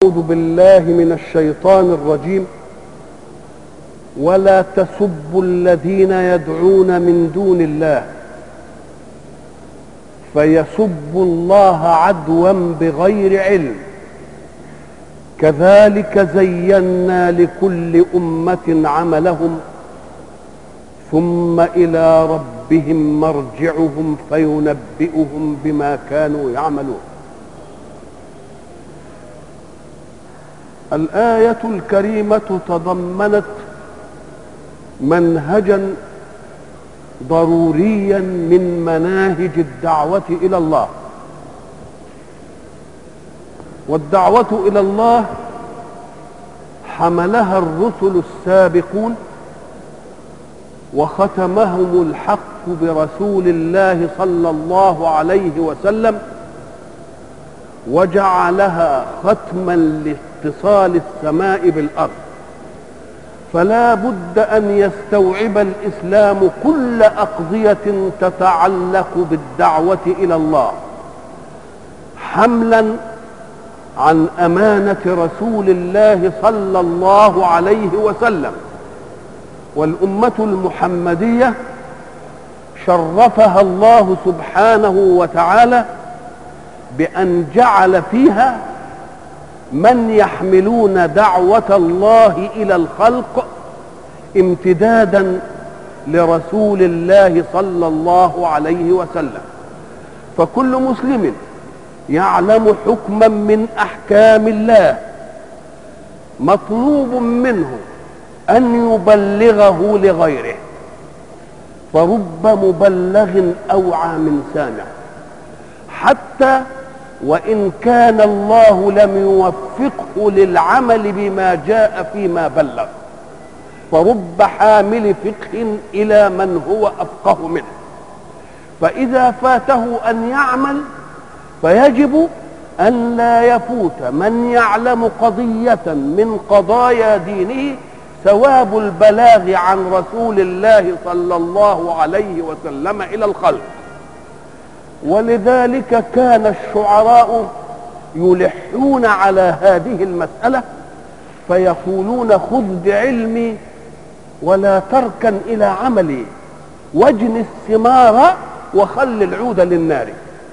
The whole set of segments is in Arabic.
أعوذ بالله من الشيطان الرجيم. ولا تسبوا الذين يدعون من دون الله فيسبوا الله عدوا بغير علم، كذلك زينا لكل أمة عملهم ثم إلى ربهم مرجعهم فينبئهم بما كانوا يعملون. الآية الكريمة تضمنت منهجا ضروريا من مناهج الدعوة إلى الله، والدعوة إلى الله حملها الرسل السابقون وختمهم الحق برسول الله صلى الله عليه وسلم، وجعلها ختما لاتصال السماء بالأرض. فلا بد أن يستوعب الإسلام كل أقضية تتعلق بالدعوة إلى الله، حملا عن أمانة رسول الله صلى الله عليه وسلم. والأمة المحمدية شرفها الله سبحانه وتعالى بأن جعل فيها من يحملون دعوة الله إلى الخلق امتدادا لرسول الله صلى الله عليه وسلم. فكل مسلم يعلم حكما من أحكام الله مطلوب منه أن يبلغه لغيره، فرب مبلغ أوعى من سامع، حتى وإن كان الله لم يوفقه للعمل بما جاء فيما بلغ، فرب حامل فقه إلى من هو أفقه منه. فإذا فاته أن يعمل فيجب أن لا يفوت من يعلم قضية من قضايا دينه ثواب البلاغ عن رسول الله صلى الله عليه وسلم إلى الخلق. ولذلك كان الشعراء يلحون على هذه المسألة فيقولون: خذ بعلمي ولا تركن إلى عملي، واجن الثمار وخل العود للنار.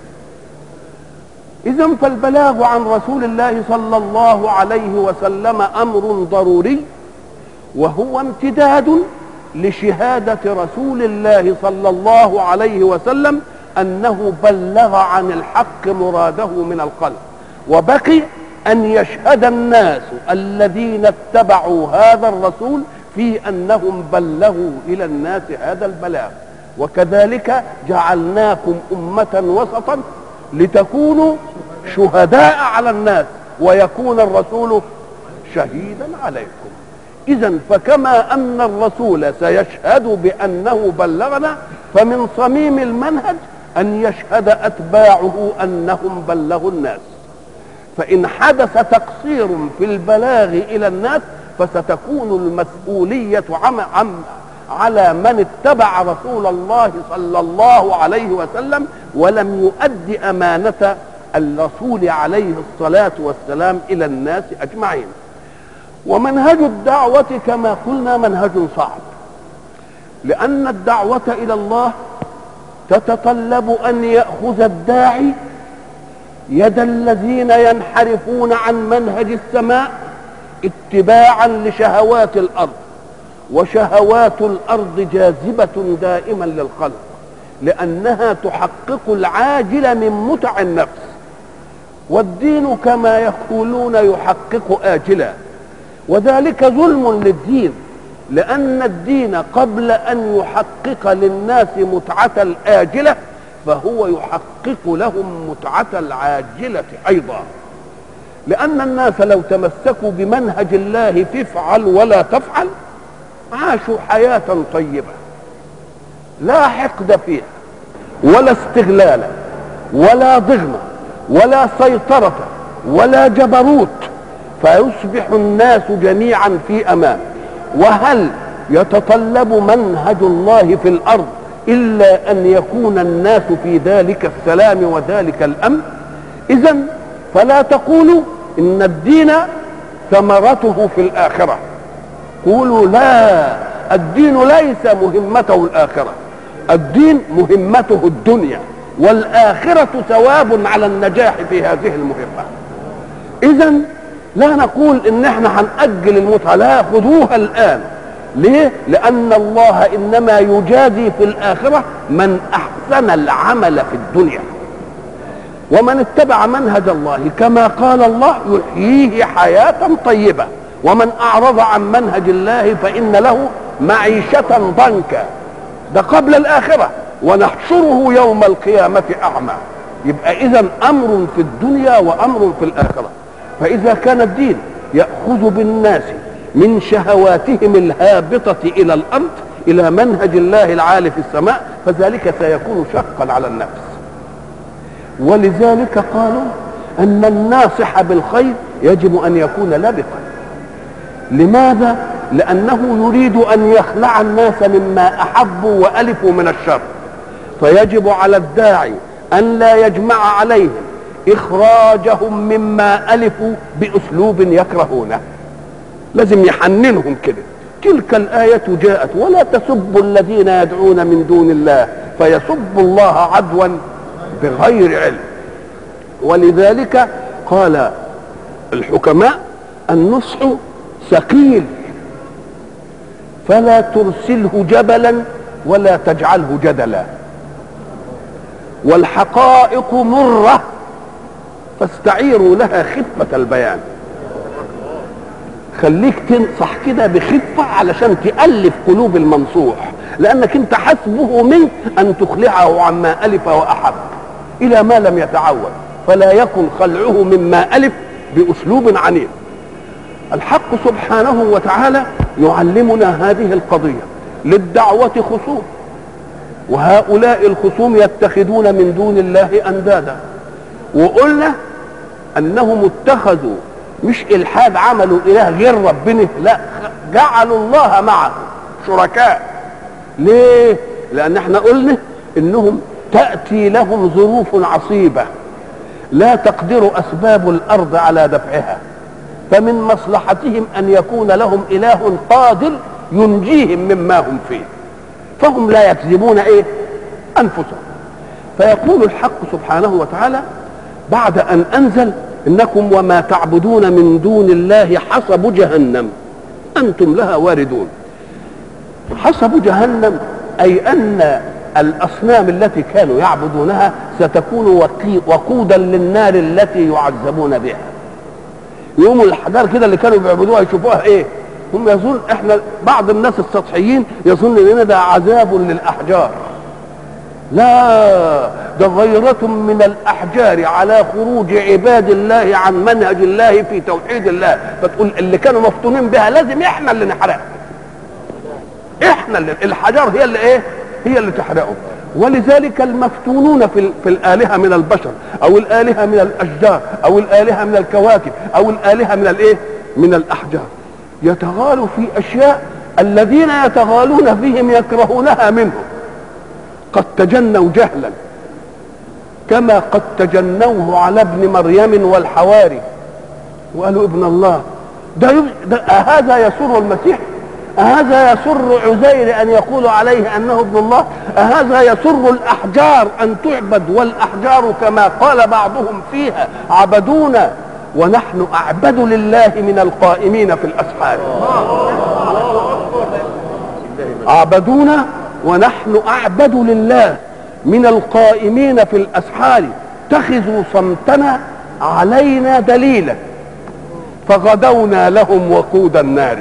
إذن فالبلاغ عن رسول الله صلى الله عليه وسلم أمر ضروري، وهو امتداد لشهادة رسول الله صلى الله عليه وسلم أنه بلغ عن الحق مراده من الخلق. وبقي أن يشهد الناس الذين اتبعوا هذا الرسول في أنهم بلغوا إلى الناس هذا البلاغ. وكذلك جعلناكم أمة وسطا لتكونوا شهداء على الناس ويكون الرسول شهيدا عليكم. إذن فكما أن الرسول سيشهد بأنه بلغنا، فمن صميم المنهج أن يشهد أتباعه أنهم بلغوا الناس. فإن حدث تقصير في البلاغ إلى الناس فستكون المسؤولية على من اتبع رسول الله صلى الله عليه وسلم ولم يؤدي أمانة الرسول عليه الصلاة والسلام إلى الناس أجمعين. ومنهج الدعوة كما قلنا منهج صعب، لأن الدعوة إلى الله تتطلب أن يأخذ الداعي يد الذين ينحرفون عن منهج السماء اتباعا لشهوات الأرض، وشهوات الأرض جاذبة دائما للخلق، لأنها تحقق العاجل من متع النفس، والدين كما يقولون يحقق آجلا، وذلك ظلم للدين، لأن الدين قبل أن يحقق للناس متعة الآجلة فهو يحقق لهم متعة العاجلة أيضا. لأن الناس لو تمسكوا بمنهج الله فافعل ولا تفعل عاشوا حياة طيبة لا حقد فيها ولا استغلال ولا ضغن ولا سيطرة ولا جبروت، فيصبح الناس جميعا في أمان. وهل يتطلب منهج الله في الأرض إلا أن يكون الناس في ذلك السلام وذلك الأمن؟ إذن فلا تقولوا إن الدين ثمرته في الآخرة. قولوا لا، الدين ليس مهمته الآخرة، الدين مهمته الدنيا، والآخرة ثواب على النجاح في هذه المهمة. إذن لا نقول إن احنا هنأجل المتعة، لا، خذوها الآن. ليه؟ لأن الله إنما يجازي في الآخرة من أحسن العمل في الدنيا، ومن اتبع منهج الله كما قال الله يحييه حياة طيبة، ومن أعرض عن منهج الله فإن له معيشة ضنكا. ده قبل الآخرة، ونحشره يوم القيامة أعمى. يبقى إذن أمر في الدنيا وأمر في الآخرة. فإذا كان الدين يأخذ بالناس من شهواتهم الهابطة إلى الأرض إلى منهج الله العالي في السماء، فذلك سيكون شقا على النفس. ولذلك قالوا أن الناصح بالخير يجب أن يكون لبقا. لماذا؟ لأنه يريد أن يخلع الناس مما أحبوا وألفوا من الشر، فيجب على الداعي أن لا يجمع عليهم إخراجهم مما ألفوا بأسلوب يكرهونه، لازم يحننهم كده. تلك الآية جاءت ولا تسبوا الذين يدعون من دون الله فيسبوا الله عدوا بغير علم. ولذلك قال الحكماء النصح ثقيل فلا ترسله جبلا ولا تجعله جدلا، والحقائق مرة فاستعيروا لها خفة البيان. خليك تنصح كده بخفة علشان تألف قلوب المنصوح، لأنك انت حسبه منك أن تخلعه عما ألف وأحب إلى ما لم يتعود، فلا يكن خلعه مما ألف بأسلوب عنيف. الحق سبحانه وتعالى يعلمنا هذه القضية. للدعوة خصوم، وهؤلاء الخصوم يتخذون من دون الله أندادا، وقلنا أنهم اتخذوا مش إلحاد عملوا إله غير ربنا، لا، جعلوا الله معه شركاء. ليه؟ لأن احنا قلنا إنهم تأتي لهم ظروف عصيبة لا تقدر أسباب الأرض على دفعها، فمن مصلحتهم أن يكون لهم إله قادر ينجيهم مما هم فيه، فهم لا يكذبون أنفسهم. فيقول الحق سبحانه وتعالى بعد أن أنزل إنكم وما تعبدون من دون الله حصب جهنم أنتم لها واردون. حصب جهنم أي أن الأصنام التي كانوا يعبدونها ستكون وقودا للنار التي يعذبون بها. يوم الحجار كده اللي كانوا بيعبدوها يشوفوها هم يظن احنا بعض الناس السطحيين يظن ان ده عذاب للأحجار، لا، ده غيرة من الأحجار على خروج عباد الله عن منهج الله في توحيد الله. فتقول اللي كانوا مفتونين بها لازم احنا اللي نحرقها، احنا اللي الحجار هي اللي هي اللي تحرقه. ولذلك المفتونون في الآلهة من البشر أو الآلهة من الأشجار أو الآلهة من الكواكب أو الآلهة من الأحجار يتغالوا في أشياء الذين يتغالون فيهم يكرهونها منهم، قد تجنوا جهلا كما قد تجنوه على ابن مريم والحواري وقالوا ابن الله. أهذا يسر المسيح؟ أهذا يسر عزير أن يقول عليه أنه ابن الله؟ أهذا يسر الأحجار أن تعبد؟ والأحجار كما قال بعضهم فيها عبدونا ونحن أعبد لله من القائمين في الأسحار. عبدونا ونحن أعبد لله من القائمين في الأسحار، اتخذوا صمتنا علينا دليلا فغدونا لهم وقود النار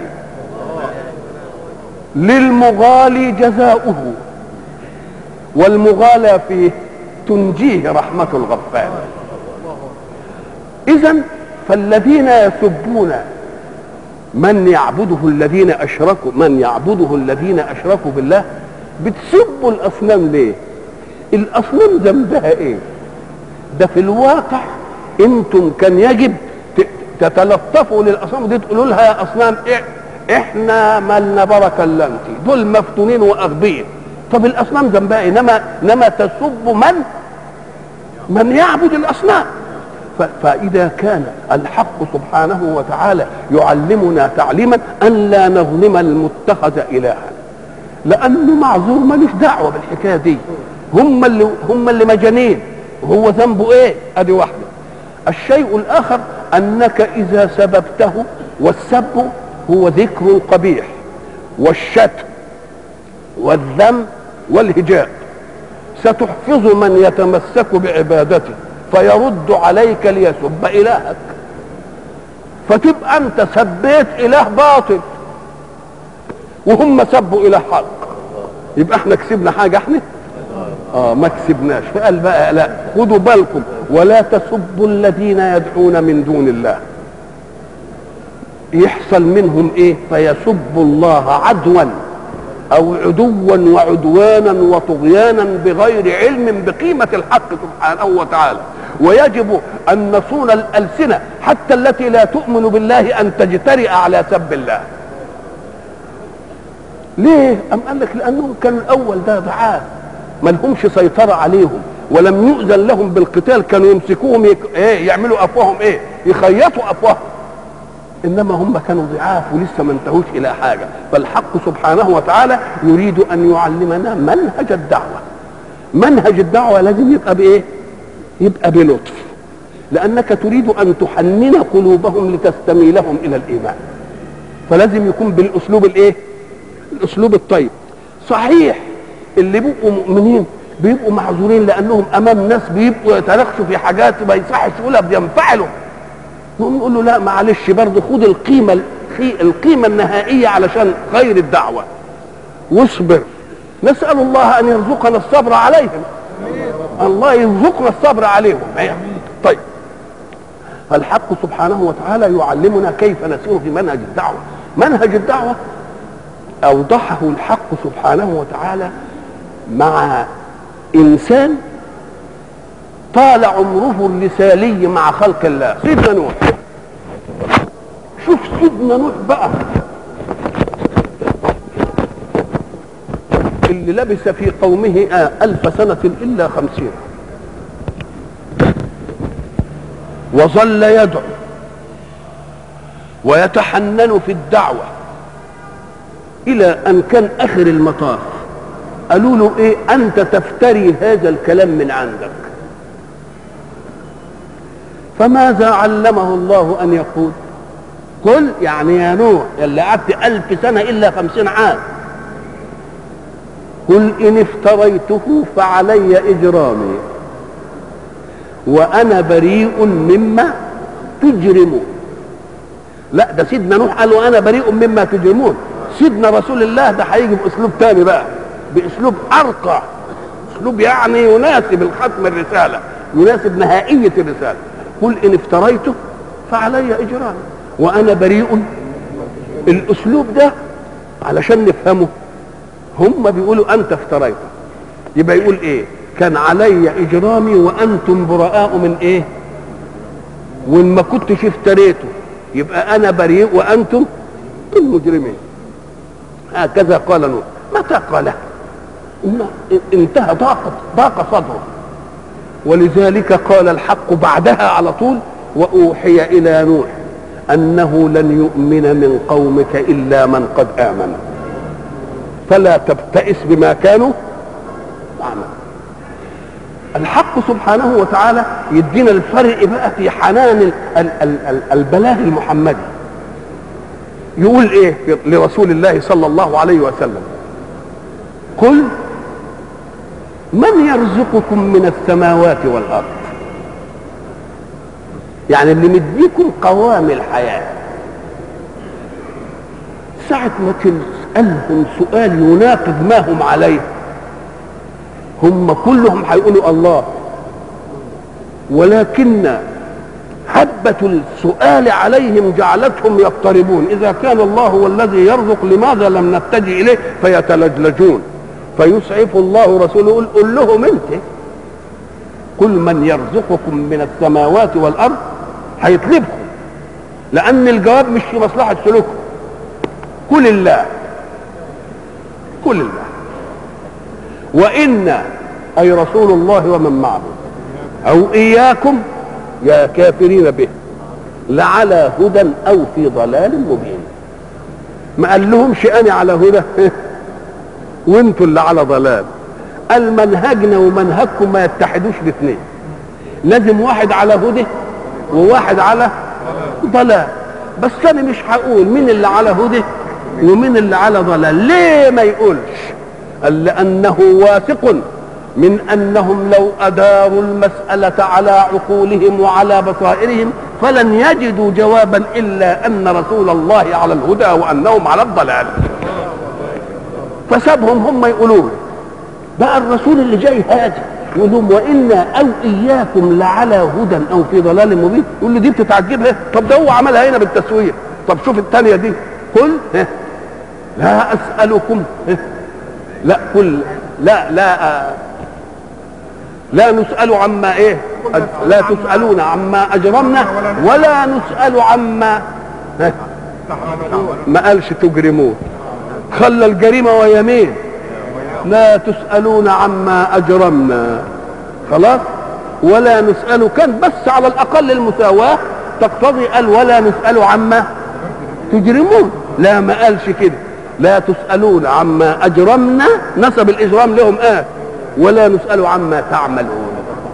للمغالي جزاؤه، والمغالى فيه تنجيه رحمة الغفار. إذن فالذين يسبون من يعبده الذين أشركوا بالله بتسبوا الأصنام ليه؟ الأصنام ذنبها ده في الواقع انتم كان يجب تتلطفوا للأصنام دي، تقولوا لها يا أصنام احنا مالنا بركة الا انت، دول مفتونين واغبياء. طب الأصنام ذنبها انما تسب من يعبد الأصنام. فإذا كان الحق سبحانه وتعالى يعلمنا تعليما أن لا نظلم المتخذ إلها، لأنه معذور ماليش دعوة بالحكاية دي، هم اللي مجانين، وهو ذنبه ايه؟ ادي واحدة. الشيء الآخر أنك إذا سببته، والسب هو ذكر القبيح والشتم والذم والهجاء، ستحفظ من يتمسك بعبادته فيرد عليك ليسب إلهك، فتبقى أنت سبيت إله باطل وهم سبوا إله حق، يبقى احنا كسبنا حاجة؟ احنا ما كسبناش. فقال بقى لا، خدوا بالكم ولا تسبوا الذين يدعون من دون الله، يحصل منهم ايه؟ فيسبوا الله عدوا او عدوا وعدوانا وطغيانا بغير علم بقيمة الحق سبحانه وتعالى. ويجب ان نصون الألسنة حتى التي لا تؤمن بالله ان تجترئ على سب الله. ليه؟ أم قال لك لأنهم كانوا الأول ده ضعاف ما لهمش سيطرة عليهم، ولم يؤذن لهم بالقتال، كانوا يمسكوهم يعملوا أفواههم يخيطوا أفواههم، إنما هم كانوا ضعاف ولسه ما انتهوش إلى حاجة. فالحق سبحانه وتعالى يريد أن يعلمنا منهج الدعوة. منهج الدعوة لازم يبقى بإيه؟ يبقى بلطف، لأنك تريد أن تحنن قلوبهم لتستميلهم إلى الإيمان، فلازم يكون بالأسلوب الإيه؟ الأسلوب الطيب. صحيح اللي بيبقوا مؤمنين بيبقوا معذورين لأنهم أمام ناس بيبقوا يتناقشوا في حاجات ما يصحش يقولها، بينفعلوا، نقول له لا معلش برضه خد القيمة النهائية علشان خير الدعوة واصبر. نسأل الله أن يرزقنا الصبر عليهم، الله يرزقنا الصبر عليهم. طيب، فالحق سبحانه وتعالى يعلمنا كيف نسير في منهج الدعوة. منهج الدعوة أوضحه الحق سبحانه وتعالى مع إنسان طال عمره الرسالي مع خلق الله، سيدنا نوح. شوف سيدنا نوح بقى اللي لبث في قومه 1000 سنة إلا 50، وظل يدعو ويتحنن في الدعوة إلى أن كان آخر المطاف قالوا له إيه؟ أنت تفتري هذا الكلام من عندك. فماذا علمه الله أن يقول؟ قل، يعني يا نوح اللي قعدت 1000 سنة إلا 50 عام، قل إن افتريته فعلي إجرامي وأنا بريء مما تجرمون. لا، ده سيدنا نوح قال وأنا بريء مما تجرمون. سيدنا رسول الله ده هيجي بأسلوب تاني بقى، بأسلوب أرقى، أسلوب يعني يناسب الختم الرسالة، يناسب نهائية الرسالة. قل إن افتريته فعلي إجرامي وأنا بريء. الأسلوب ده علشان نفهمه، هم بيقولوا أنت افتريته، يبقى يقول إيه؟ كان علي إجرامي وأنتم براء من إيه؟ وإن ما كنتش افتريته يبقى أنا بريء وأنتم المجرمين. هكذا قال نوح. متى قاله؟ انتهى، ضاق صدره، ولذلك قال الحق بعدها على طول: وأوحي إلى نوح أنه لن يؤمن من قومك إلا من قد آمن فلا تبتئس بما كانوا يعملون. الحق سبحانه وتعالى يدينا الفرق بقى في حنان البلاغ المحمدي. يقول ايه لرسول الله صلى الله عليه وسلم؟ قل من يرزقكم من السماوات والارض، يعني اللي مديكم قوام الحياه. ساعه ما تسالهم سؤال يناقض ما هم عليه، هم كلهم هيقولوا الله، ولكن هبة السؤال عليهم جعلتهم يضطربون. إذا كان الله هو الذي يرزق لماذا لم نتجه إليه؟ فيتلجلجون، فيسعف الله رسوله: قل لهم أنت، قل من يرزقكم من السماوات والأرض. هيطلبكم، لأن الجواب مش في مصلحة سلوكهم. قل الله، قل الله، وإن أي رسول الله ومن معه أو إياكم يا كافرين به لعلى هدى او في ضلال مبين. ما قال لهمش انا على هدى وانتوا اللي على ضلال. قال منهجنا ومنهجكم ما يتحدوش الاثنين، لازم واحد على هدى وواحد على ضلال. بس انا مش هقول مين اللي على هدى ومين اللي على ضلال. ليه ما يقولش؟ قال لانه واثق من انهم لو اداروا المسألة على عقولهم وعلى بصائرهم فلن يجدوا جوابا الا ان رسول الله على الهدى وانهم على الضلال. فسابهم هم يقولون. بقى الرسول اللي جاي هادي يقول لهم وانا او اياكم لعلى هدى او في ضلال مبين. يقول له دي بتتعجبها؟ طب ده هو عملها هنا بالتسويه. طب شوف الثانيه دي، قل لا اسالكم لا قل لا نسأل عما ايه، لا تسألون عما اجرمنا ولا نسأل عما ما قالش تجرمون، خلى الجريمة ويمين. لا تسألون عما اجرمنا خلاص، ولا نسأل كان بس على الاقل المساواة تقتضي. قال ولا نسأل عما تجرمون، لا ما قالش كده. لا تسألون عما اجرمنا نسب الاجرام لهم ولا نسأل عما تعملون.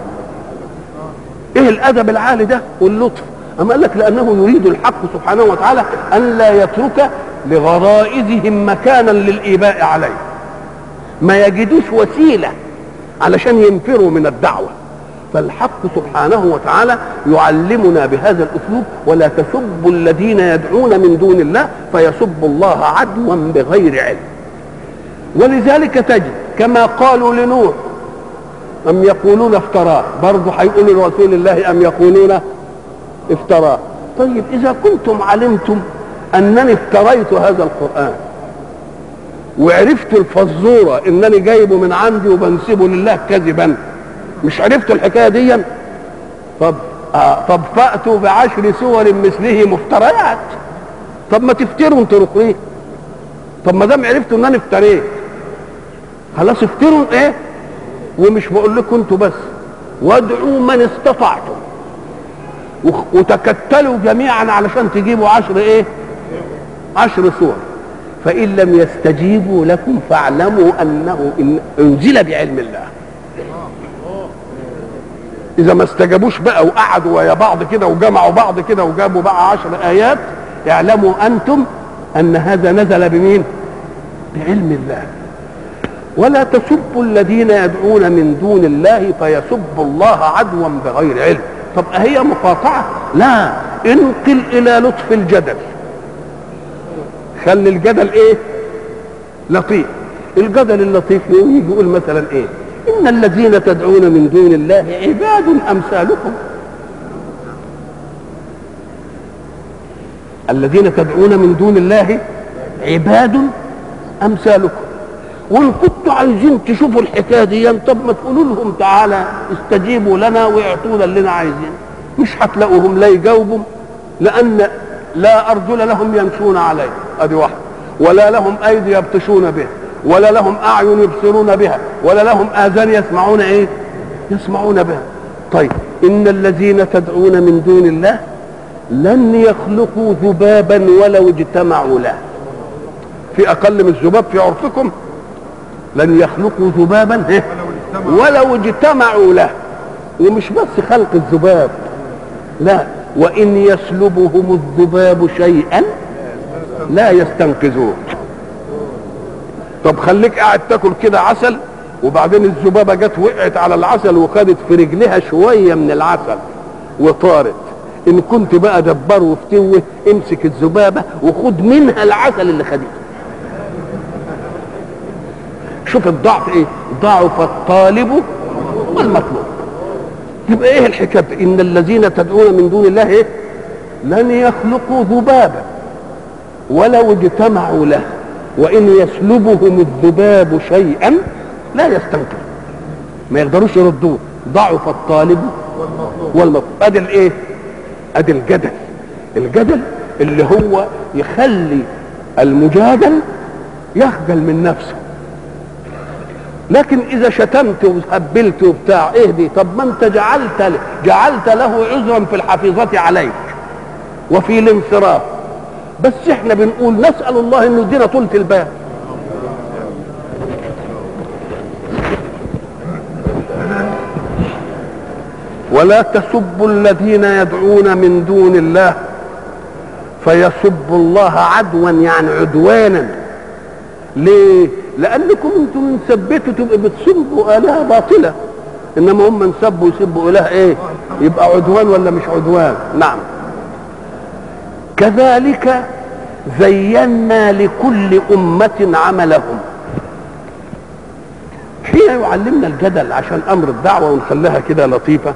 ايه الادب العالي ده واللطف؟ اما قال لك لانه يريد الحق سبحانه وتعالى ان لا يترك لغرائزهم مكانا للايباء عليه، ما يجدوش وسيله علشان ينفروا من الدعوه. فالحق سبحانه وتعالى يعلمنا بهذا الاسلوب ولا تسبوا الذين يدعون من دون الله فيسبوا الله عدوا بغير علم. ولذلك تجد كما قالوا لنوح أم يقولون افتراه، برضه هيقولوا لرسول الله أم يقولون افتراه. طيب إذا كنتم علمتم أنني افتريت هذا القرآن وعرفت الفزورة إنني جايبه من عندي وبنسبه لله كذبا، مش عرفت الحكاية دي؟ طب فأتوا ب10 سور مثله مفتريات. طب ما تفتروا انتوا رقيه. طب ما دام عرفتوا ان انا افتريت خلاص افتروا ومش بقول لكم انتوا بس، وادعوا من استطعتم وتكتلوا جميعا علشان تجيبوا 10 سور. فإن لم يستجيبوا لكم فاعلموا أنه أنزل بعلم الله. إذا ما استجابوش بقى وقعدوا ويا بعض كده وجمعوا بعض كده وجابوا بقى 10 آيات، اعلموا أنتم أن هذا نزل بمين؟ بعلم الله. ولا تسبوا الذين يدعون من دون الله فيسبوا الله عدوا بغير علم. طب هي مقاطعة؟ لا، انقل إلى لطف الجدل. خلي الجدل لطيف. الجدل اللطيف يجي يقول مثلا إن الذين تدعون من دون الله عباد أمثالكم. الذين تدعون من دون الله عباد أمثالكم. وإن كنتوا عايزين تشوفوا الحكاية دي طب ما تقولوا لهم تعالى استجيبوا لنا ويعطونا اللي عايزين. مش هتلاقوهم لا يجاوبوا، لأن لا أرجل لهم يمشون عليه، أدي واحد، ولا لهم أيدي يبطشون بها، ولا لهم أعين يبصرون بها، ولا لهم آذان يسمعون يسمعون بها. طيب إن الذين تدعون من دون الله لن يخلقوا ذبابا ولو اجتمعوا له. في أقل من الذباب في عرفكم؟ لن يخلقوا ذبابا ولو اجتمعوا له. ومش بس خلق الذباب، لا، وإن يسلبهم الذباب شيئا لا يستنقذوه. طب خليك قاعد تاكل كده عسل وبعدين الذبابة جت وقعت على العسل وخدت في رجلها شوية من العسل وطارت. إن كنت بقى دبر وفتوه امسك الذبابة وخد منها العسل اللي خدته. شوف الضعف ضعف الطالب والمطلوب. يبقى ايه الحكايه؟ ان الذين تدعون من دون الله لن يخلقوا ذبابا ولو اجتمعوا له وان يسلبهم الذباب شيئا لا يستنقذ، ما يقدروش يردوه. ضعف الطالب والمطلوب. ادي ادي الجدل اللي هو يخلي المجادل يخجل من نفسه لكن اذا شتمت وهبلت وبتاع ايه دي؟ طب ما انت جعلت له عذرا في الحفيظة عليك وفي الانصراف. بس احنا بنقول نسأل الله انه يدينا طولة البال. ولا تسبوا الذين يدعون من دون الله فيسبوا الله عدوا، يعني عدوانا. ليه؟ لانكم انتم نثبتوا تبقى بتسبوا الهه باطله، انما هم نسبوا يسبوا اله ايه؟ يبقى عدوان ولا مش عدوان؟ نعم. كذلك زينا لكل امه عملهم. حين يعلمنا الجدل عشان امر الدعوه ونخليها كده لطيفه،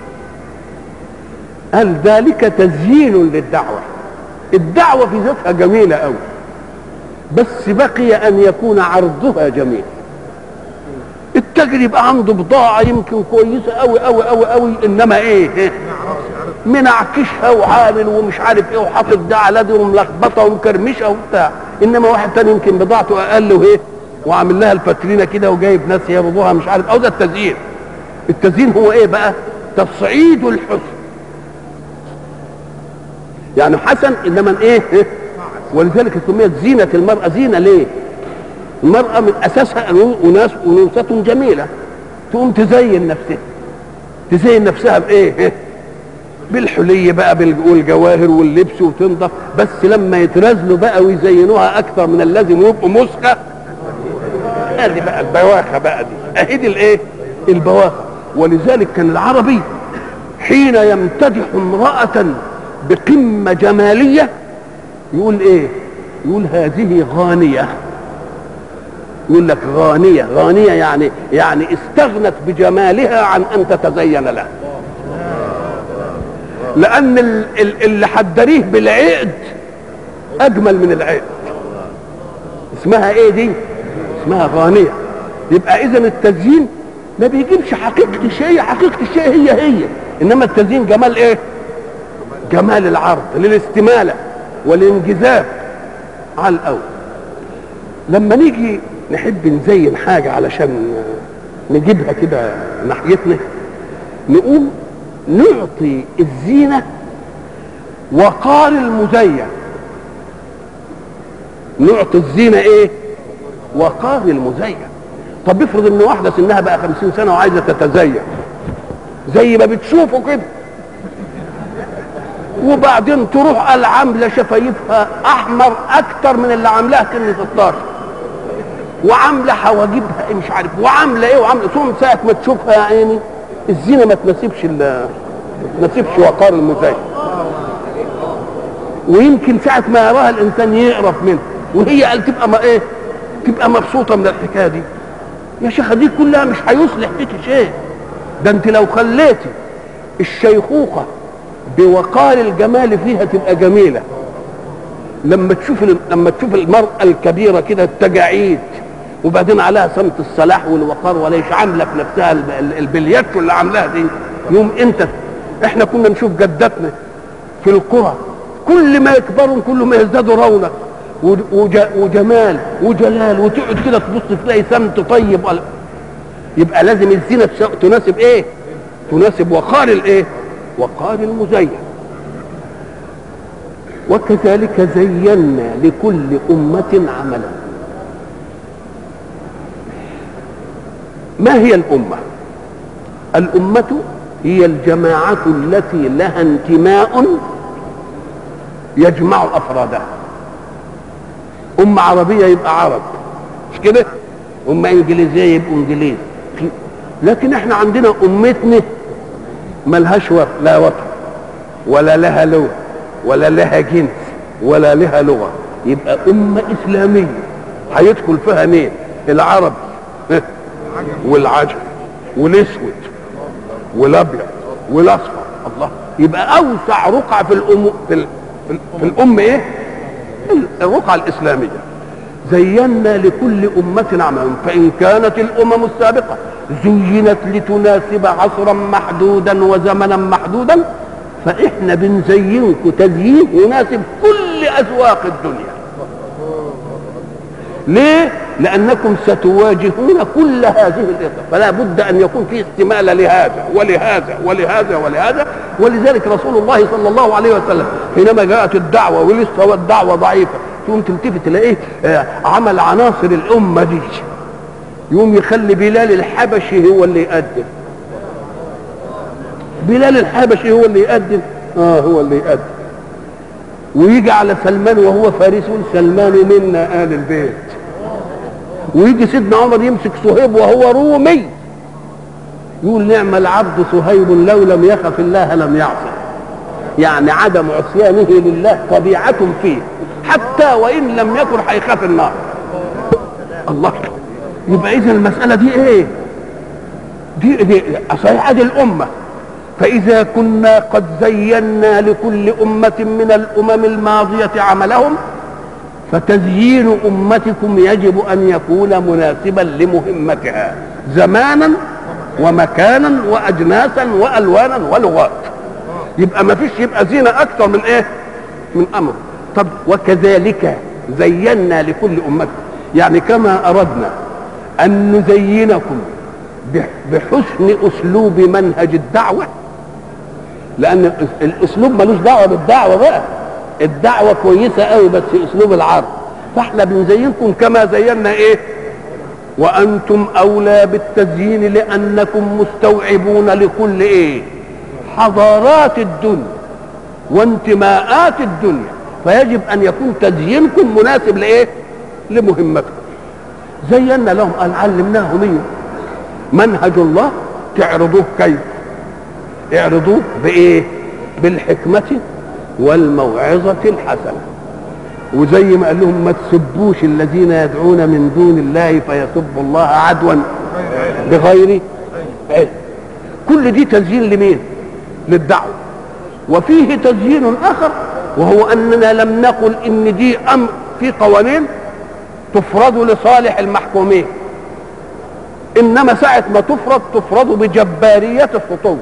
قال ذلك تزيين للدعوه. الدعوه في ذاتها جميله قوي، بس بقي ان يكون عرضها جميل. التاجر يبقى عنده بضاعه يمكن كويسه قوي قوي قوي قوي، انما ايه؟ منعكشها وعامل ومش عارف ايه وحاطط ده على دي وملخبطه ومكرمشه وبتاع. انما واحد تاني يمكن بضاعته اقل وايه وعامل لها الفترينه كده وجايب ناس يرضوها مش عارف. او ده التزيين. التزيين هو ايه بقى؟ تصعيد الحسن. يعني حسن انما ايه؟ ولذلك سميت زينة المرأة زينة. ليه؟ المرأة من اساسها انوثة جميلة، تقوم تزين نفسها. تزين نفسها بايه؟ بالحلي بقى والجواهر واللبس وتنضف. بس لما يترازلوا بقى ويزينوها اكثر من اللازم ويبقوا مسخة، ادي بقى البواخة بقى دي. اهدي الايه؟ البواخة. ولذلك كان العربي حين يمتدح امرأة بقمة جمالية يقول ايه؟ يقول هذه غانية. يقول لك غانية. غانية يعني استغنت بجمالها عن ان تتزين له. لان اللي حدريه بالعقد اجمل من العقد. اسمها ايه دي؟ اسمها غانية. يبقى اذا التزيين ما بيجيبش حقيقة الشيء. حقيقة الشيء هي انما التزيين جمال ايه؟ جمال العرض للاستمالة والانجذاب على الاول. لما نيجي نحب نزين حاجة علشان نجيبها كده ناحيتنا، نقوم نعطي الزينة وقار المزين. نعطي الزينة ايه؟ وقار المزين. طب افرض ان واحدة سنها بقى 50 سنة وعايزة تتزين زي ما بتشوفوا كده، وبعدين تروح العامله شفايفها احمر اكتر من اللي عاملاها سن 16، وعامله حواجبها مش عارف وعامله ايه وعامله ثم ساعه ما تشوفها يا عيني الزينه ما تناسبش وقار المزين. ويمكن ساعه ما يراها الانسان يقرف منها، وهي قال تبقى ايه؟ تبقى مبسوطه من الحكايه دي. يا شيخه دي كلها مش هيصلح فيك شيء. ده انت لو خليتي الشيخوخه بوقار الجمال فيها تبقى جميله. لما تشوف المرأة الكبيرة كده التجاعيد وبعدين عليها سمت الصلاح والوقار وليش عامله في نفسها البليات اللي عاملاها دي، يوم انت احنا كنا نشوف جداتنا في القرى كل ما يكبروا كل ما يزدادوا رونق وجمال وجلال، وتقعد كده تبص تلاقي سمت طيب. يبقى لازم الزينة تناسب ايه؟ تناسب وقار الايه؟ وقار المزين. وكذلك زينا لكل أمة عملا. ما هي الأمة؟ الأمة هي الجماعة التي لها انتماء يجمع أفرادها. أمة عربية يبقى عرب، مش كده؟ أمة إنجليزية يبقوا إنجليز. لكن احنا عندنا أمتنا ملهاش لا وطن ولا لها لغة ولا لها جنس ولا لها لغة. يبقى أمة إسلامية هيدخل فيها مين؟ العرب والعجم والاسود والابيض والاصفر. الله، يبقى اوسع رقعة في الأمة ايه؟ الرقعة الإسلامية. زينا لكل أمة عملا، فإن كانت الأمم السابقة زينت لتناسب عصرا محدودا وزمنا محدودا، فإحنا بنزينكم تزيين يناسب كل أذواق الدنيا. ليه؟ لأنكم ستواجهون كل هذه الإطلاق، فلا بد أن يكون في استمالة لهذا ولهذا ولهذا ولهذا. ولذلك رسول الله صلى الله عليه وسلم حينما جاءت الدعوة ولسه الدعوة ضعيفة تقوم تلتفت تلاقيه عمل عناصر الأمة دي، يقوم يخلي بلال الحبشي هو اللي يقدم. بلال الحبشي هو اللي يقدم، هو اللي يقدم. ويجي على سلمان وهو فارس، سلمان منا آل البيت. ويجي سيدنا عمر يمسك صهيب وهو رومي، يقول نعم العبد صهيب لو لم يخف الله لم يعصي. يعني عدم عصيانه لله طبيعة فيه، حتى وإن لم يكن هيخاف النار. الله، يبقى إذن المسألة دي إيه؟ دي صحيحة دي الأمة. فإذا كنا قد زينا لكل أمة من الأمم الماضية عملهم، فتزيين أمتكم يجب أن يكون مناسبا لمهمتها زمانا ومكانا وأجناسا وألوانا ولغات. يبقى ما فيش يبقى زينة أكثر من إيه؟ من أمر. طب وكذلك زينا لكل أمة، يعني كما أردنا أن نزينكم بحسن أسلوب منهج الدعوة، لأن الأسلوب ملوش دعوة بالدعوة بقى، الدعوة كويسة قوي بس أسلوب العرض. فاحنا بنزينكم كما زينا إيه؟ وأنتم أولى بالتزيين لأنكم مستوعبون لكل إيه؟ حضارات الدنيا وانتماءات الدنيا، فيجب أن يكون تزيينكم مناسب لإيه؟ لمهمتكم. زينا لهم، قال علمناهم إيه؟ منهج الله تعرضوه كيف؟ اعرضوه بإيه؟ بالحكمة والموعظة الحسنة. وزي ما قال لهم ما تسبوش الذين يدعون من دون الله فيسبوا الله عدوا بغير علم. كل دي تزيين لمين؟ للدعوة. وفيه تزيين آخر، وهو أننا لم نقل إن دي أمر في قوانين تفرض لصالح المحكومين، إنما ساعة ما تفرض بجبارية السطو.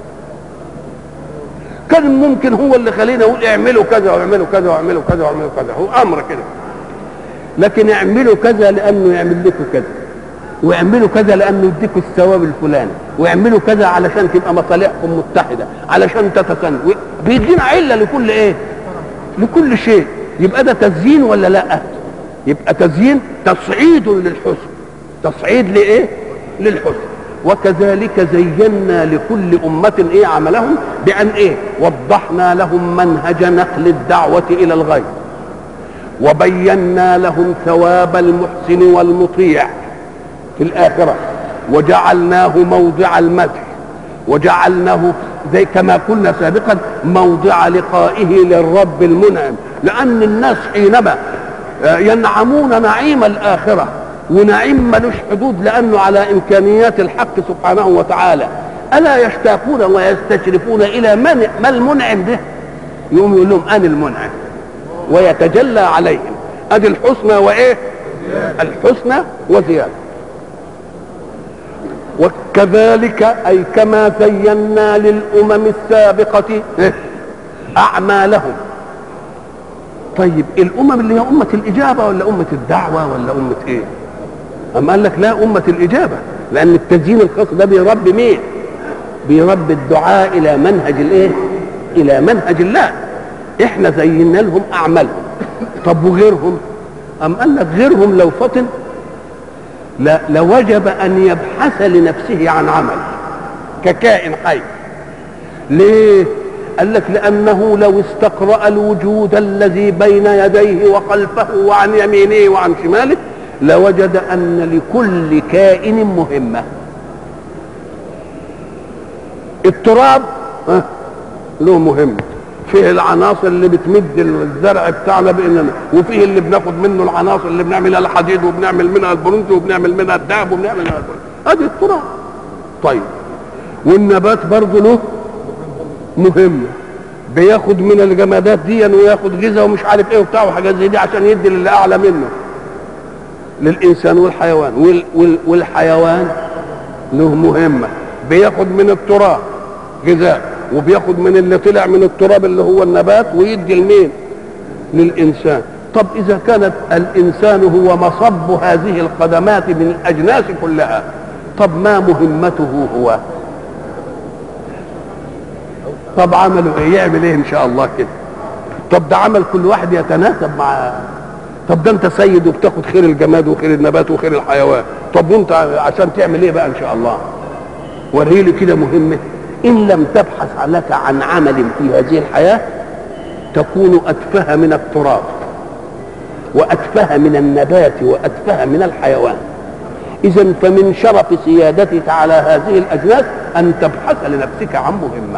كان ممكن هو اللي خلينا نقول اعملوا كذا واعملوا كذا واعملوا كذا واعملوا كذا، هو امر كده. لكن اعملوا كذا لانه يعمل لكم كذا، واعملوا كذا لانه يديكم الثواب الفلاني، واعملوا كذا علشان تبقى مصالحكم متحده، علشان تتساندوا. بيدينا عله لكل ايه؟ لكل شيء. يبقى ده تزيين ولا لا؟ يبقى تزيين تصعيد للحسن. تصعيد لايه؟ للحسن. وكذلك زينا لكل أمة إيه عملهم؟ بأن إيه؟ وضحنا لهم منهج نقل الدعوة إلى الغير، وبينا لهم ثواب المحسن والمطيع في الآخرة، وجعلناه موضع المدح، وجعلناه زي كما قلنا سابقا موضع لقائه للرب المنعم. لأن الناس حينما ينعمون نعيم الآخرة، ونعيم ملوش حدود لأنه على إمكانيات الحق سبحانه وتعالى، ألا يشتاقون ويستشرفون إلى ما المنعم ده؟ يقوم يقول لهم أنا المنعم، ويتجلى عليهم. أدي الحسنى وإيه؟ الحسنى وزيادة. وكذلك أي كما زينا للأمم السابقة أعمالهم. طيب الأمم اللي هي أمة الإجابة ولا أمة الدعوة ولا أمة إيه؟ أما قال لك لا، أمة الإجابة، لأن التزيين الخاص ده بيربي مين؟ بيربي الدعاء إلى منهج الإيه؟ إلى منهج الله. إحنا زينا لهم أعمالهم. طب وغيرهم؟ أم قال لك غيرهم لو فطن لوجب أن يبحث لنفسه عن عمل ككائن حي. ليه؟ قال لك لأنه لو استقرأ الوجود الذي بين يديه وخلفه وعن يمينه وعن شماله لوجد أن لكل كائن مهمة. التراب له مهمة، فيه العناصر اللي بتمد الزرع بتاعنا بإننا، وفيه اللي بناخد منه العناصر اللي بنعملها الحديد وبنعمل منها البرونز وبنعمل منها الذهب وبنعمل منها ادي التراب. طيب والنبات برضه له مهمة، بياخد من الجمادات دي وياخد غذاء ومش عارف ايه وبتاع وحاجات زي دي عشان يدي للي اعلى منه، للانسان والحيوان. والحيوان له مهمة، بياخد من التراب غذاء، وبياخد من اللي طلع من التراب اللي هو النبات ويدي لمين؟ للإنسان. طب اذا كانت الانسان هو مصب هذه الخدمات من الاجناس كلها، طب ما مهمته هو؟ طب عمله ايه؟ يعمل ايه ان شاء الله كده؟ طب ده عمل كل واحد يتناسب مع. طب ده انت سيد وبتاخد خير الجماد وخير النبات وخير الحيوان، طب وانت عشان تعمل ايه بقى ان شاء الله؟ وريلي كده مهمه. ان لم تبحث لك عن عمل في هذه الحياه تكون اتفه من التراب واتفه من النبات واتفه من الحيوان. اذا فمن شرف سيادتك على هذه الاجناس ان تبحث لنفسك عن مهمه.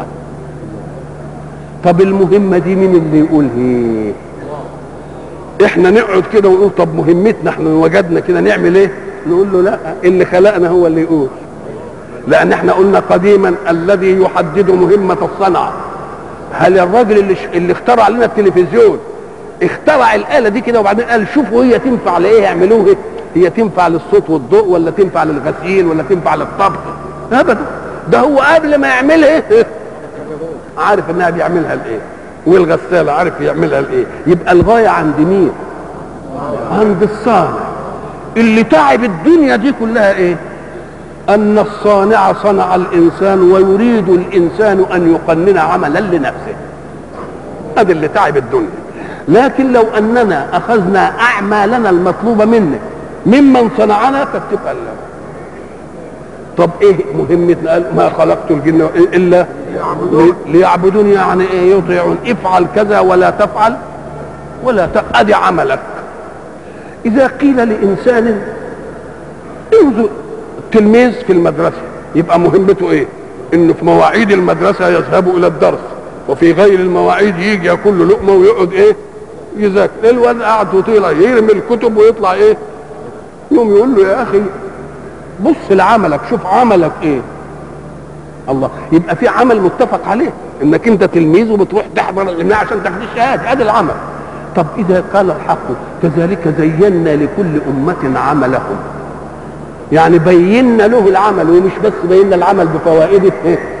طب المهمه دي مين اللي يقول هي؟ احنا نقعد كده ونقول طب مهمتنا احنا وجدنا كده نعمل ايه؟ نقول له لا، اللي خلقنا هو اللي يقول. لان احنا قلنا قديما الذي يحدد مهمه الصنعه. هل الراجل اللي اخترع لنا التلفزيون اخترع الاله دي كده وبعدين قال شوفوا هي تنفع لايه يعملوها؟ هي تنفع للصوت والضوء ولا تنفع للغسيل ولا تنفع للطبخ؟ ابدا، ده هو قبل ما يعملها عارف انها بيعملها لايه، والغساله عارف يعملها لايه. يبقى الغايه عند مين؟ عند الصانع. اللي تعب الدنيا دي كلها ايه؟ ان الصانع صنع الانسان ويريد الانسان ان يقنن عملا لنفسه. هذا اللي تعب الدنيا. لكن لو اننا اخذنا اعمالنا المطلوبه منا ممن صنعنا فاتقى الله. طب ايه مهمتنا؟ قال ما خلقت الجن الا ليعبدوني. يعني ايه؟ يطيعون. افعل كذا ولا تفعل ولا ادي عملك. اذا قيل لانسان انظر تلميذ في المدرسه يبقى مهمته ايه؟ انه في مواعيد المدرسه يذهب الى الدرس، وفي غير المواعيد يجي ياكل له لقمه ويقعد ايه؟ يذاكر. الواد قاعد وطيله يرمي الكتب ويطلع ايه؟ يوم يقول له يا اخي بص لعملك، شوف عملك ايه. الله، يبقى في عمل متفق عليه انك انت تلميذ وبتروح تحضر الجامعه عشان تاخد الشهاده، ادي العمل. طب اذا قال الحق كذلك زينا لكل امه عملهم، يعني بينا له العمل، ومش بس بينا العمل بفوائده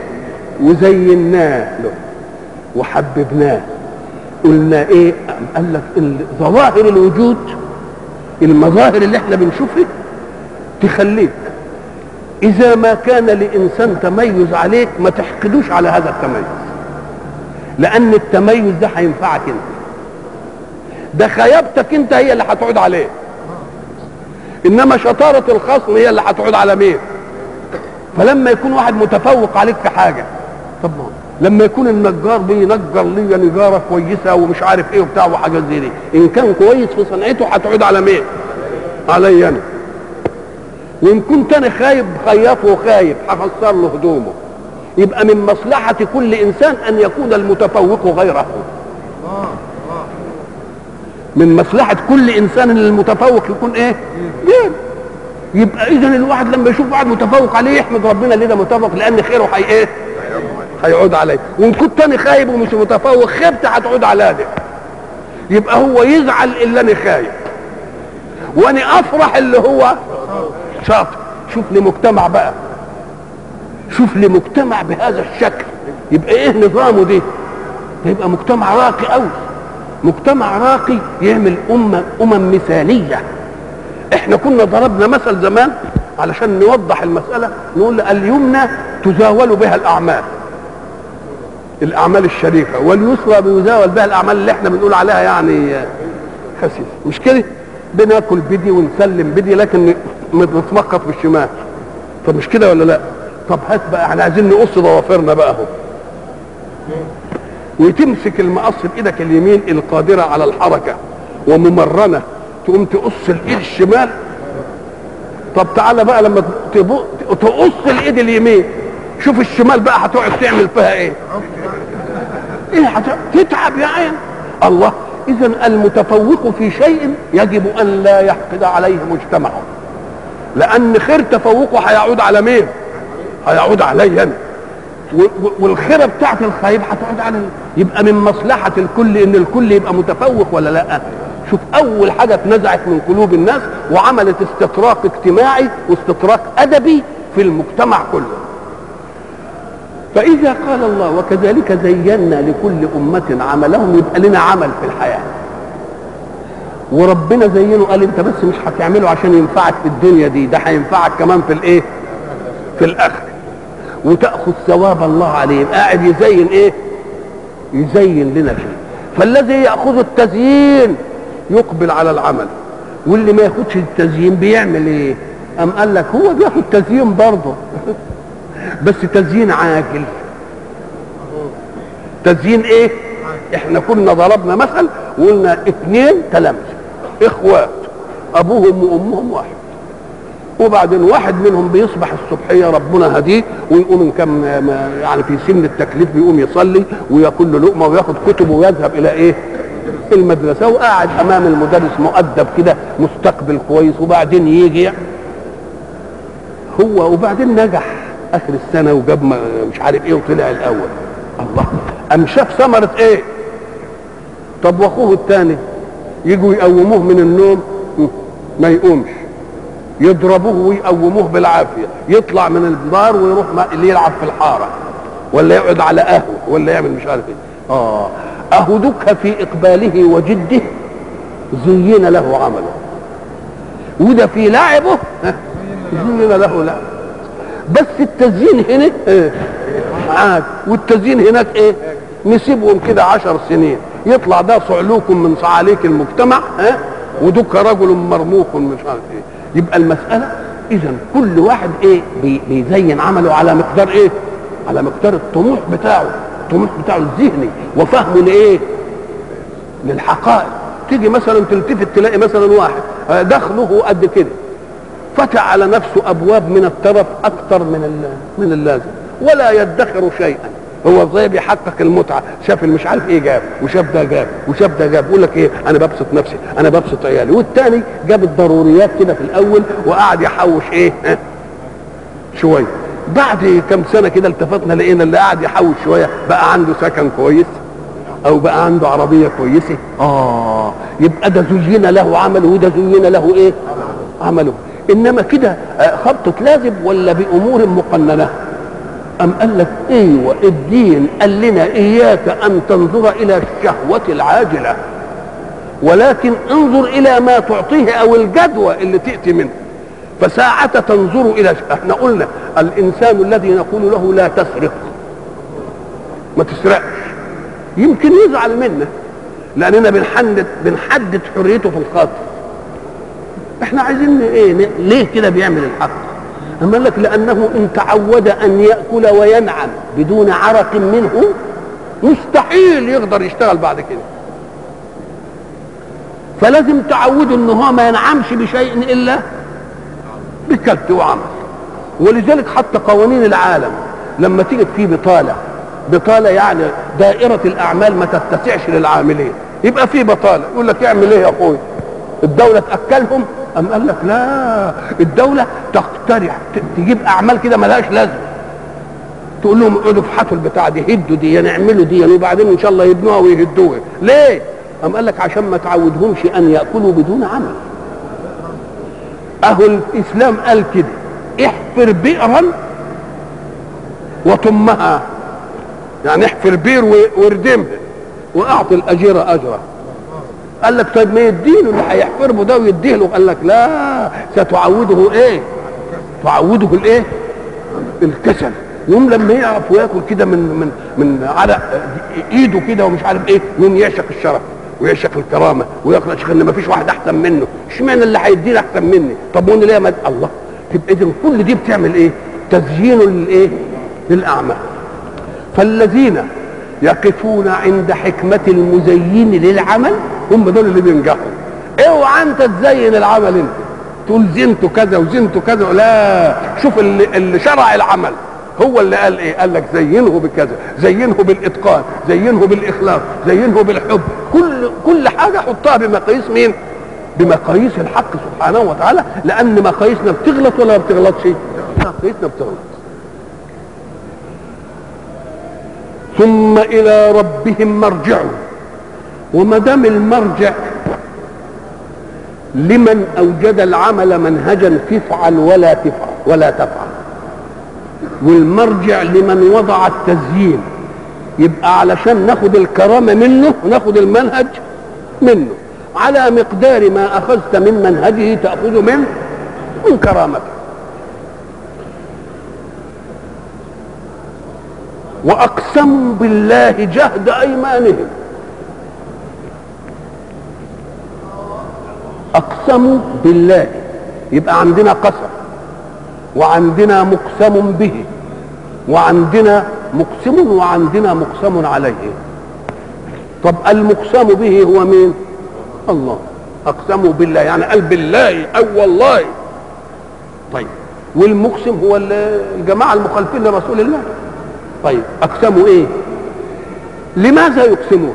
وزيناه له وحببناه. قلنا ايه؟ قال لك ظواهر الوجود، المظاهر اللي احنا بنشوفها تخليك اذا ما كان لانسان تميز عليك ما تحقدوش على هذا التميز، لان التميز ده هينفعك انت. ده خيبتك انت هي اللي هتعود عليه، انما شطارة الخصم هي اللي هتعود على مين؟ فلما يكون واحد متفوق عليك في حاجة، طب لما يكون النجار بينجر لي نجارة كويسة ومش عارف ايه وبتاع وحاجات زي دي، ان كان كويس في صنعته هتعود على مين؟ علي انا. وان كنت انا خايب خياط وخايب هفسر له هدومه. يبقى من مصلحة كل انسان ان يكون المتفوق غيره. من مصلحة كل انسان ان المتفوق يكون ايه؟ يبقى اذا الواحد لما يشوف واحد متفوق عليه يحمد ربنا اللي ده متفوق، لان خيره هي ايه؟ هيعود عليه. وان كنت انا خايب ومش متفوق خيبتي هتعود على ده. يبقى هو يزعل اللي انا خايب وانا افرح اللي هو شاطر. شوف لي مجتمع بقى، شوف لي مجتمع بهذا الشكل يبقى ايه نظامه ده؟ يبقى مجتمع راقي قوي، مجتمع راقي يعمل امم مثاليه. احنا كنا ضربنا مثل زمان علشان نوضح المساله، نقول اليمنى تزاول بها الاعمال الشريفه، واليسرى بيزاول بها الاعمال اللي احنا بنقول عليها يعني خسيسه. مش كده؟ بناكل بدي ونسلم بدي لكن نتمخط بالشمال. طب مش كده ولا لا؟ طب هات بقى، احنا عايزين نقص ضوافرنا بقى اهو، وتمسك المقص بايدك اليمين القادره على الحركه وممرنه، تقوم تقص الايد الشمال. طب تعالى بقى لما تقص الايد اليمين، شوف الشمال بقى هتقعد تعمل فيها ايه؟ تتعب يا عين. الله، اذا المتفوق في شيء يجب ان لا يحقد عليه مجتمعه، لان خير تفوقه هيعود على مين؟ هيعود علي انا. والخيره بتاعت الخايب هتعود على. يبقى من مصلحه الكل ان الكل يبقى متفوق ولا لا؟ شوف اول حاجه اتنزعت من قلوب الناس وعملت استطراق اجتماعي واستطراق ادبي في المجتمع كله. فاذا قال الله وكذلك زينا لكل امه عملهم، يبقى لنا عمل في الحياه. وربنا زينه قال انت بس مش هتعمله عشان ينفعك في الدنيا دي، ده هينفعك كمان في الايه؟ في الاخره، وتاخذ ثواب الله عليه. قاعد يزين ايه؟ يزين لنا فيه. فالذي ياخذ التزيين يقبل على العمل، واللي ما ياخدش التزيين بيعمل ايه؟ قام قال لك هو بياخد تزيين برضه بس تزيين عاجل. تزيين ايه؟ احنا كنا ضربنا مثل وقلنا 2 تلامذة اخوات ابوهم وامهم واحد، وبعدين واحد منهم بيصبح الصبحيه ربنا هديه ويقوم ان كان يعني في سن التكليف بيقوم يصلي وياكل له لقمه وياخد كتبه ويذهب الى ايه؟ المدرسه، وقاعد امام المدرس مؤدب كده مستقبل كويس، وبعدين يجي هو وبعدين نجح اخر السنه وجاب مش عارف ايه وطلع الاول. الله، قام شاف ثمره ايه؟ طب واخوه الثاني يجوا يقوموه من النوم ما يقومش، يضربوه ويقوموه بالعافيه، يطلع من الدار ويروح اللي يلعب في الحاره ولا يقعد على قهوه ولا يعمل مش عارف ايه. اهدك في اقباله وجده زين له عمله، وده في لعبه زين له لعب. بس التزيين هنا عاد والتزيين هناك ايه؟ نسيبهم كده 10 سنين يطلع ده صعلوك من صعاليك المجتمع ودك رجل مرموق مش عارف ايه. يبقى المسألة اذا كل واحد ايه؟ بيزين عمله على مقدار ايه؟ على مقدار الطموح بتاعه، الطموح بتاعه الذهني وفهمه لايه؟ للحقائق. تيجي مثلا تلتفت تلاقي مثلا واحد دخله قد كده فتح على نفسه ابواب من الترف اكثر من اللازم ولا يدخر شيئا. هو ازاي بيحقق المتعه؟ شاف مش عارف ايه جاب وشاف ده جاب وشاف ده جاب، يقول لك ايه؟ انا ببسط نفسي، انا ببسط عيالي. والتاني جاب الضروريات كده في الاول وقعد يحوش ايه؟ شويه. بعد كم سنه كده التفتنا لقينا اللي قاعد يحوش شويه بقى عنده سكن كويس او بقى عنده عربيه كويسه. يبقى ده زين له عمله وده زين له ايه؟ عمله. انما كده خبطه لازم ولا بامور مقننه؟ أم قال لك ايوه الدين قال لنا اياك ان تنظر الى الشهوة العاجلة، ولكن انظر الى ما تعطيه او الجدوى اللي تأتي منه. فساعة تنظر الى احنا قلنا الانسان الذي نقول له لا تسرق، ما تسرقش، يمكن يزعل منا لاننا بنحدد حريته في الخاطر. احنا عايزين ايه؟ ليه كده بيعمل الحق؟ أما قال لك لأنه إن تعود أن يأكل وينعم بدون عرق منه مستحيل يقدر يشتغل بعد كده. فلازم تعوده إن هو ما ينعمش بشيء إلا بكد وعمل. ولذلك حتى قوانين العالم لما تيجي فيه بطالة يعني دائرة الأعمال ما تتسعش للعاملين، يبقى فيه بطالة. يقول لك اعمل إيه يا أخوي؟ الدولة تأكلهم؟ أم قال لك لا، الدولة تقترح تجيب أعمال كده ملهاش لازمة، تقول لهم اقعدوا افحطوا البتاع دي، هدوا دي، نعملوا دي، وبعدين إن شاء الله يبنوها ويهدوها. ليه؟ أم قال لك عشان ما تعودهمش أن يأكلوا بدون عمل. أهو الإسلام قال كده احفر بئرا وطمها، يعني احفر بئر واردمها وأعطي الأجير أجره. قال لك طيب ما يديله اللي هيحفره ده ويديه له؟ قال لك لا، ستعوده ايه؟ تعوده الايه؟ الكسل. يوم لما يعرف وياكل كده من على ايده كده ومش عارف ايه، يوم يعشق الشرف ويعشق الكرامه ويقرا شيخ ان ما فيش واحد احسن منه. اشمعنى اللي هيديني احسن مني؟ طب وانا ليه الله؟ تبقى اذا كل دي بتعمل ايه؟ تزيين للايه؟ للاعمال. فالذين يقفون عند حكمة المزين للعمل هم دول اللي بينجحوا. اوعى انت تزين العمل انت تقول زنته كذا وزنته كذا، لا، شوف اللي شرع العمل هو اللي قال ايه؟ قال لك زينه بكذا، زينه بالاتقان، زينه بالاخلاص، زينه بالحب. كل حاجه حطها بمقاييس مين؟ بمقاييس الحق سبحانه وتعالى، لان مقاييسنا بتغلط ولا ما بتغلطش؟ مقاييسنا بتغلط. ثم الى ربهم مرجعهم. وما دام المرجع لمن اوجد العمل منهجا تفعل ولا تفعل، والمرجع لمن وضع التزيين، يبقى علشان ناخد الكرامه منه وناخد المنهج منه، على مقدار ما اخذت من منهجه تاخذ من كرامته. واقسموا بالله جهد ايمانهم. اقسموا بالله، يبقى عندنا قسم وعندنا مقسم به وعندنا مقسم وعندنا مقسم عليه. طب المقسم به هو مين؟ الله. اقسموا بالله يعني قال بالله او والله. طيب والمقسم هو الجماعه المخالفين لرسول الله. طيب اقسموا ايه؟ لماذا يقسمون؟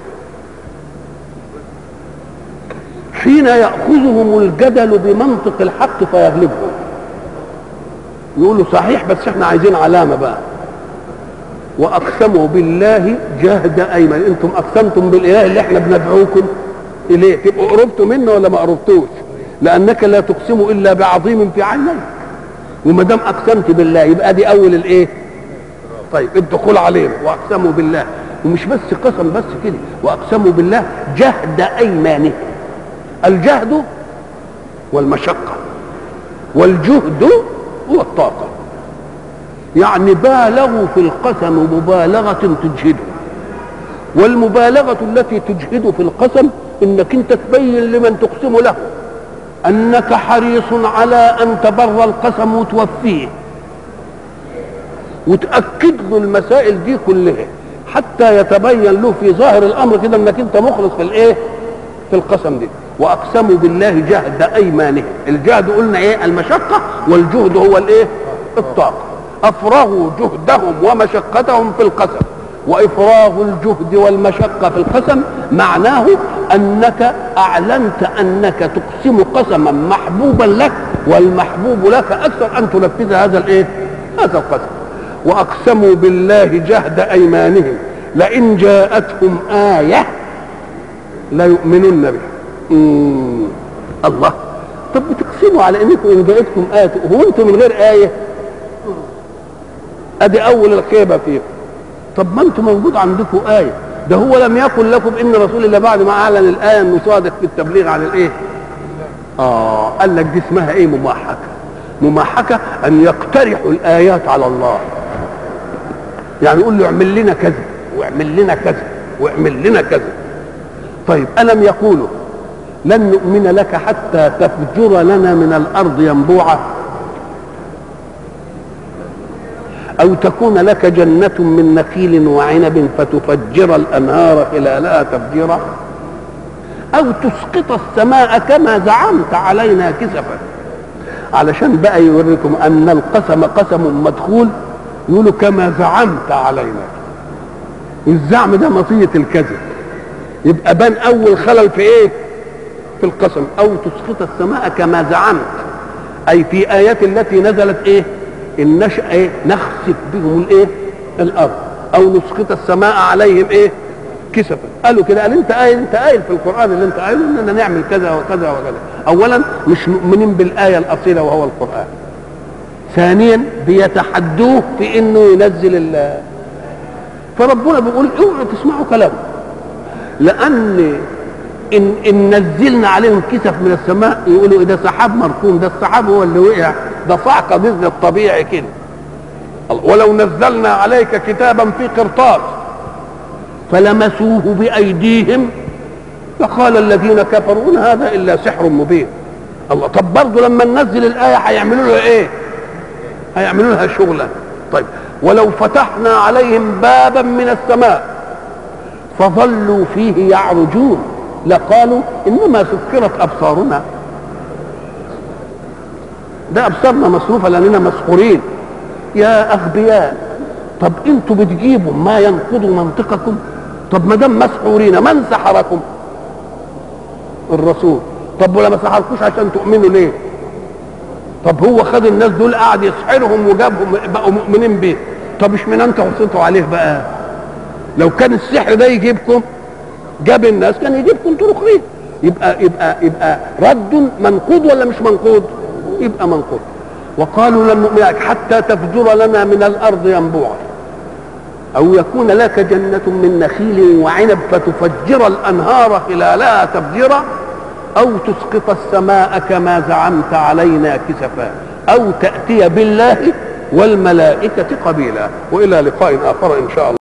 حين ياخذهم الجدل بمنطق الحق فيغلبهم، يقولوا صحيح بس احنا عايزين علامه بقى. واقسموا بالله جهد ايمن. انتم اقسمتم بالاله اللي احنا بندعوكم اليه، تبقوا قربتوا منه ولا ما قربتوش؟ لانك لا تقسم الا بعظيم في عينيك. وما دام اقسمت بالله يبقى دي اول الايه؟ طيب الدخول علينا. واقسموا بالله، ومش بس قسم بس كده، واقسموا بالله جهد ايمانه. الجهد والمشقه والجهد هو الطاقه. يعني بالغوا في القسم مبالغه تجهده. والمبالغه التي تجهد في القسم انك انت تبين لمن تقسم له انك حريص على ان تبر القسم وتوفيه وتاكد له المسائل دي كلها حتى يتبين له في ظاهر الامر كده انك انت مخلص في الايه؟ في القسم دي. واقسموا بالله جهد ايمانهم. الجهد قلنا ايه؟ المشقه، والجهد هو الايه؟ الطاقه. افرغوا جهدهم ومشقتهم في القسم. وافراغ الجهد والمشقه في القسم معناه انك اعلنت انك تقسم قسما محبوبا لك، والمحبوب لك اكثر ان تنفذ هذا الايه؟ هذا القسم. واقسموا بالله جهد ايمانهم لئن جاءتهم ايه لا يؤمنون بها. الله. طب بتقسموا على انكم ان جاءتكم ايه، هو انتم من غير ايه؟ ادي اول الخيبه فيكم. طب ما انتم موجود عندكم ايه، ده هو لم يقل لكم ان رسول الله بعد ما اعلن الايه انه صادق في التبليغ عن الايه؟ قال لك دي اسمها ايه؟ مماحكه. مماحكه ان يقترحوا الايات على الله، يعني يقول له اعمل لنا كذا واعمل لنا كذا واعمل لنا كذا. طيب الم يقولوا لن نؤمن لك حتى تفجر لنا من الارض ينبوعا، او تكون لك جنة من نخيل وعنب فتفجر الانهار خلالها تفجيرا، او تسقط السماء كما زعمت علينا كسفا. علشان بقى يوريكم ان القسم قسم مدخول، يقولوا كما زعمت علينا. والزعم ده مطية الكذب. يبقى بان اول خلل في ايه؟ في القسم. او تسقط السماء كما زعمت، اي في ايات التي نزلت ايه؟ ان نشأ ايه؟ نخسف بهم الايه؟ الارض، او نسقط السماء عليهم ايه؟ كسفا. قالوا كده. قال انت قايل في القران اللي انت قايله اننا نعمل كذا وكذا وكذا. اولا مش مؤمنين بالايه الاصيله وهو القران. ثانيا بيتحدوه في انه ينزل فربنا بيقول اوعوا تسمعوا كلامه، لان ان نزلنا عليهم كسف من السماء يقولوا ده سحاب مركوم، ده السحاب هو اللي وقع، ده صعقه باذن الطبيعي كده. ولو نزلنا عليك كتابا في قرطاس فلمسوه بايديهم فقال الذين كفروا ان هذا الا سحر مبين. الله. طب برضه لما ننزل الايه هيعملوا لها ايه؟ هيعملوا لها شغله. طيب ولو فتحنا عليهم بابا من السماء فظلوا فيه يعرجون لقالوا انما سكرت ابصارنا، ده ابصارنا مصروفه لاننا مسحورين. يا اغبياء، طب انتوا بتجيبوا ما ينقض منطقكم؟ طب ما دام مسحورين من سحركم؟ الرسول. طب ولا ما سحركوش عشان تؤمنوا ليه؟ طب هو خد الناس دول قعد يسحرهم وجابهم بقوا مؤمنين بيه. طب اشمعنى انتوا حصلتوا عليه بقى؟ لو كان السحر ده يجيبكم جاب الناس كان يجيبكم انتوا الاخرين. يبقى رد منقوض ولا مش منقوض؟ يبقى منقوض. وقالوا لن نؤمن لك حتى تفجر لنا من الارض ينبوعا. أو يكون لك جنة من نخيل وعنب فتفجر الأنهار خلالها تفجيرا، أو تسقط السماء كما زعمت علينا كسفا، أو تأتي بالله والملائكة قبيلا. وإلى لقاء آخر إن شاء الله.